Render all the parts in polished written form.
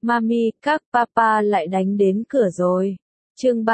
Mami, các papa lại đánh đến cửa rồi. Chương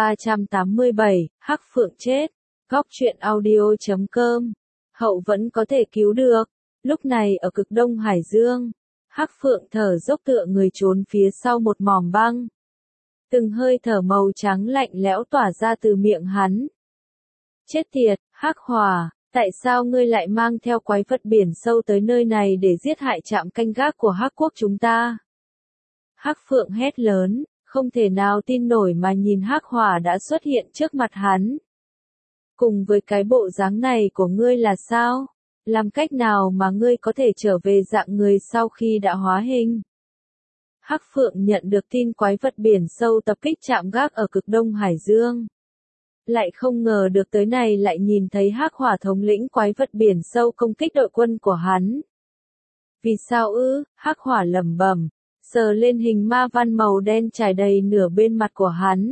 387, Hắc Phượng chết. Góc truyện audio.com. Hậu vẫn có thể cứu được. Lúc này ở cực đông Hải Dương, Hắc Phượng thở dốc tựa người trốn phía sau một mỏm băng. Từng hơi thở màu trắng lạnh lẽo tỏa ra từ miệng hắn. Chết tiệt, Hắc Hỏa, tại sao ngươi lại mang theo quái vật biển sâu tới nơi này để giết hại trạm canh gác của Hắc quốc chúng ta? Hắc Phượng hét lớn, không thể nào tin nổi mà nhìn Hắc Hỏa đã xuất hiện trước mặt hắn. Cùng với cái bộ dáng này của ngươi là sao? Làm cách nào mà ngươi có thể trở về dạng người sau khi đã hóa hình? Hắc Phượng nhận được tin quái vật biển sâu tập kích trạm gác ở cực đông Hải Dương. Lại không ngờ được tới này lại nhìn thấy Hắc Hỏa thống lĩnh quái vật biển sâu công kích đội quân của hắn. Vì sao ư? Hắc Hỏa lẩm bẩm, sờ lên hình ma văn màu đen trải đầy nửa bên mặt của hắn.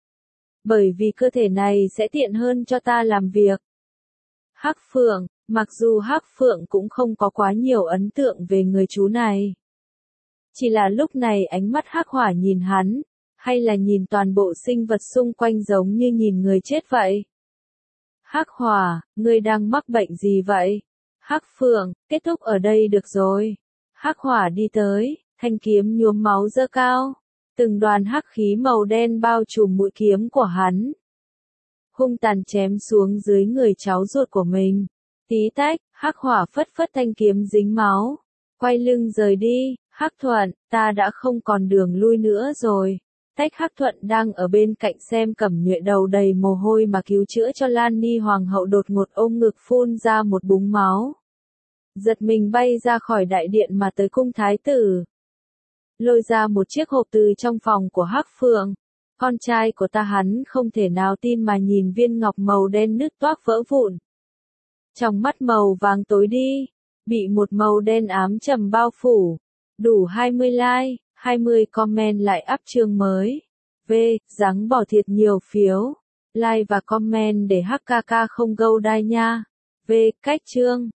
Bởi vì cơ thể này sẽ tiện hơn cho ta làm việc. Hắc Phượng, mặc dù Hắc Phượng cũng không có quá nhiều ấn tượng về người chú này. Chỉ là lúc này ánh mắt Hắc Hỏa nhìn hắn, hay là nhìn toàn bộ sinh vật xung quanh giống như nhìn người chết vậy? Hắc Hỏa, ngươi đang mắc bệnh gì vậy? Hắc Phượng, kết thúc ở đây được rồi. Hắc Hỏa đi tới, thanh kiếm nhuốm máu giơ cao. Từng đoàn hắc khí màu đen bao trùm mũi kiếm của hắn. Hung tàn chém xuống dưới người cháu ruột của mình. Tí tách, Hắc Hỏa phất phất thanh kiếm dính máu. Quay lưng rời đi, Hắc Thuận, ta đã không còn đường lui nữa rồi. Tách Hắc Thuận đang ở bên cạnh xem Cẩm Nhuệ đầu đầy mồ hôi mà cứu chữa cho Lan Ni Hoàng hậu đột ngột ôm ngực phun ra một búng máu. Giật mình bay ra khỏi đại điện mà tới cung thái tử. Lôi ra một chiếc hộp từ trong phòng của Hắc Phượng. Con trai của ta, hắn không thể nào tin mà nhìn viên ngọc màu đen nứt toác vỡ vụn. Trong mắt màu vàng tối đi, bị một màu đen ám trầm bao phủ. Đủ 20 like, 20 comment lại up chương mới. V, ráng bỏ thiệt nhiều phiếu. Like và comment để HKK không gâu đai nha. V, cách chương.